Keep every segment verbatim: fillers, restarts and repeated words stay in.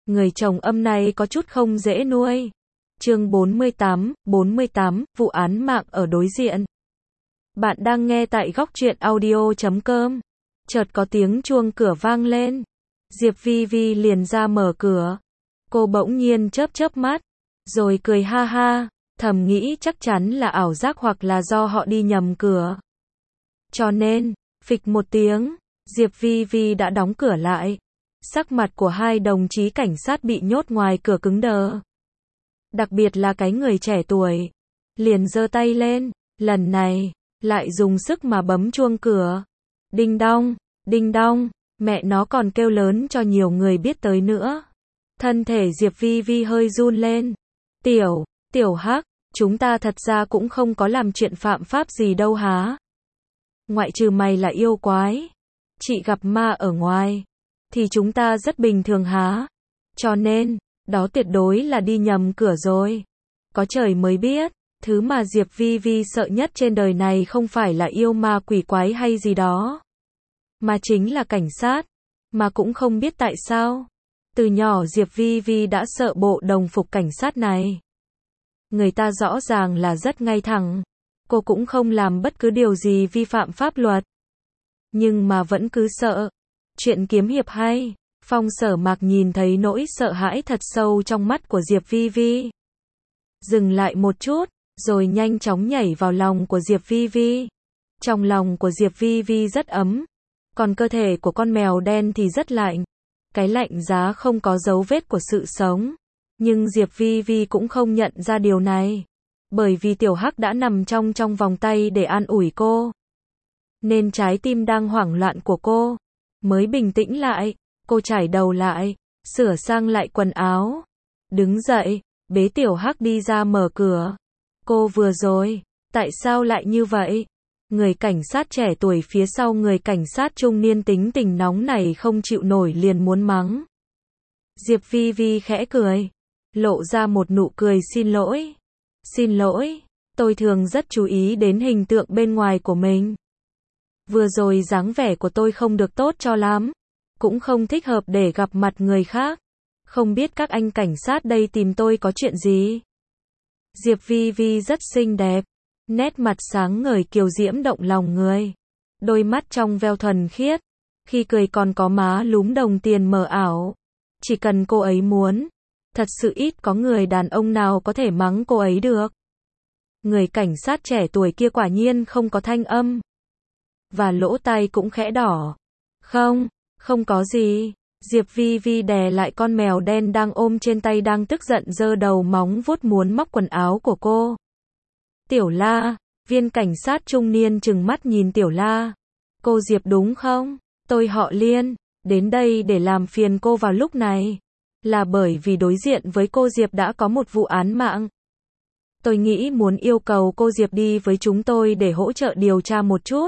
Người chồng âm này có chút không dễ nuôi. Chương bốn mươi tám, bốn mươi tám, vụ án mạng ở đối diện. Bạn đang nghe tại góc truyện audio chấm com. Chợt có tiếng chuông cửa vang lên. Diệp Vi Vi liền ra mở cửa. Cô bỗng nhiên chớp chớp mắt, rồi cười ha ha, thầm nghĩ chắc chắn là ảo giác hoặc là do họ đi nhầm cửa. Cho nên, phịch một tiếng, Diệp Vi Vi đã đóng cửa lại. Sắc mặt của hai đồng chí cảnh sát bị nhốt ngoài cửa cứng đờ. Đặc biệt là cái người trẻ tuổi. Liền giơ tay lên, lần này, lại dùng sức mà bấm chuông cửa. Đinh đong, đinh đong, mẹ nó còn kêu lớn cho nhiều người biết tới nữa. Thân thể Diệp Vi Vi hơi run lên. Tiểu, tiểu Hắc, chúng ta thật ra cũng không có làm chuyện phạm pháp gì đâu há. Ngoại trừ mày là yêu quái, chị gặp ma ở ngoài, thì chúng ta rất bình thường há. Cho nên, đó tuyệt đối là đi nhầm cửa rồi. Có trời mới biết, thứ mà Diệp Vi Vi sợ nhất trên đời này không phải là yêu ma quỷ quái hay gì đó, mà chính là cảnh sát. Mà cũng không biết tại sao, từ nhỏ Diệp Vi Vi đã sợ bộ đồng phục cảnh sát này. Người ta rõ ràng là rất ngay thẳng, cô cũng không làm bất cứ điều gì vi phạm pháp luật, nhưng mà vẫn cứ sợ. Chuyện kiếm hiệp hay. Phong Sở Mạc nhìn thấy nỗi sợ hãi thật sâu trong mắt của Diệp Vi Vi. Dừng lại một chút, rồi nhanh chóng nhảy vào lòng của Diệp Vi Vi. Trong lòng của Diệp Vi Vi rất ấm, còn cơ thể của con mèo đen thì rất lạnh. Cái lạnh giá không có dấu vết của sự sống. Nhưng Diệp Vi Vi cũng không nhận ra điều này, bởi vì Tiểu Hắc đã nằm trong trong vòng tay để an ủi cô. Nên trái tim đang hoảng loạn của cô mới bình tĩnh lại. Cô chải đầu lại, sửa sang lại quần áo, đứng dậy, bế Tiểu Hắc đi ra mở cửa. Cô vừa rồi, tại sao lại như vậy? Người cảnh sát trẻ tuổi phía sau người cảnh sát trung niên tính tình nóng này không chịu nổi liền muốn mắng. Diệp Vi Vi khẽ cười, lộ ra một nụ cười xin lỗi. Xin lỗi, tôi thường rất chú ý đến hình tượng bên ngoài của mình. Vừa rồi dáng vẻ của tôi không được tốt cho lắm, cũng không thích hợp để gặp mặt người khác. Không biết các anh cảnh sát đây tìm tôi có chuyện gì? Diệp Vi Vi rất xinh đẹp, nét mặt sáng ngời kiều diễm động lòng người. Đôi mắt trong veo thuần khiết, khi cười còn có má lúm đồng tiền mờ ảo. Chỉ cần cô ấy muốn, thật sự ít có người đàn ông nào có thể mắng cô ấy được. Người cảnh sát trẻ tuổi kia quả nhiên không có thanh âm, và lỗ tai cũng khẽ đỏ. Không, không có gì. Diệp Vi Vi đè lại con mèo đen đang ôm trên tay đang tức giận giơ đầu móng vuốt muốn móc quần áo của cô. Tiểu La, viên cảnh sát trung niên trừng mắt nhìn Tiểu La. Cô Diệp đúng không? Tôi họ Liên, đến đây để làm phiền cô vào lúc này, là bởi vì đối diện với cô Diệp đã có một vụ án mạng. Tôi nghĩ muốn yêu cầu cô Diệp đi với chúng tôi để hỗ trợ điều tra một chút.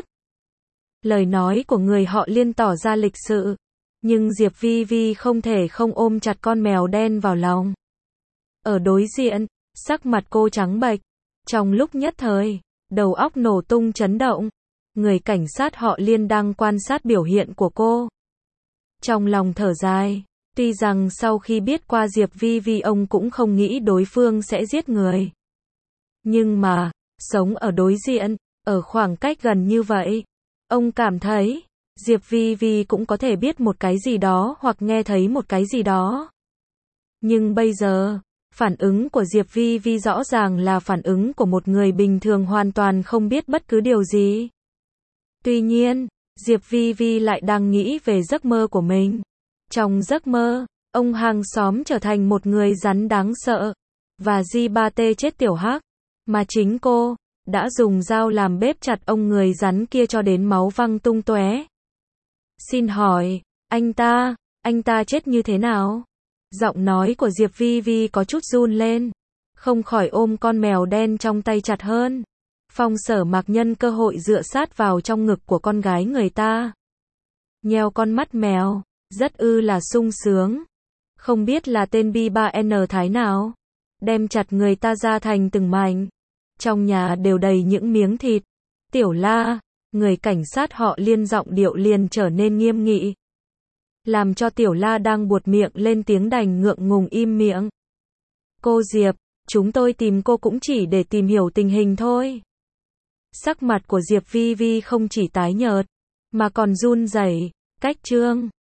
Lời nói của người họ Liên tỏ ra lịch sự, nhưng Diệp Vi Vi không thể không ôm chặt con mèo đen vào lòng. Ở đối diện, sắc mặt cô trắng bệch, trong lúc nhất thời, đầu óc nổ tung chấn động. Người cảnh sát họ Liên đang quan sát biểu hiện của cô, trong lòng thở dài. Tuy rằng sau khi biết qua Diệp Vi Vi ông cũng không nghĩ đối phương sẽ giết người, nhưng mà, sống ở đối diện, ở khoảng cách gần như vậy, ông cảm thấy, Diệp Vi Vi cũng có thể biết một cái gì đó hoặc nghe thấy một cái gì đó. Nhưng bây giờ, phản ứng của Diệp Vi Vi rõ ràng là phản ứng của một người bình thường hoàn toàn không biết bất cứ điều gì. Tuy nhiên, Diệp Vi Vi lại đang nghĩ về giấc mơ của mình. Trong giấc mơ, ông hàng xóm trở thành một người rắn đáng sợ, và Di Ba Tê chết Tiểu Hắc, mà chính cô đã dùng dao làm bếp chặt ông người rắn kia cho đến máu văng tung tóe. Xin hỏi, anh ta, anh ta chết như thế nào? Giọng nói của Diệp Vi Vi có chút run lên, không khỏi ôm con mèo đen trong tay chặt hơn. Phong Sở Mạc nhân cơ hội dựa sát vào trong ngực của con gái người ta, nheo con mắt mèo, rất ư là sung sướng. Không biết là tên Bi ba N Thái nào, đem chặt người ta ra thành từng mảnh. Trong nhà đều đầy những miếng thịt. Tiểu La, người cảnh sát họ Liên giọng điệu liền trở nên nghiêm nghị. Làm cho Tiểu La đang buột miệng lên tiếng đành ngượng ngùng im miệng. Cô Diệp, chúng tôi tìm cô cũng chỉ để tìm hiểu tình hình thôi. Sắc mặt của Diệp Vi Vi không chỉ tái nhợt, mà còn run rẩy. Cách Trương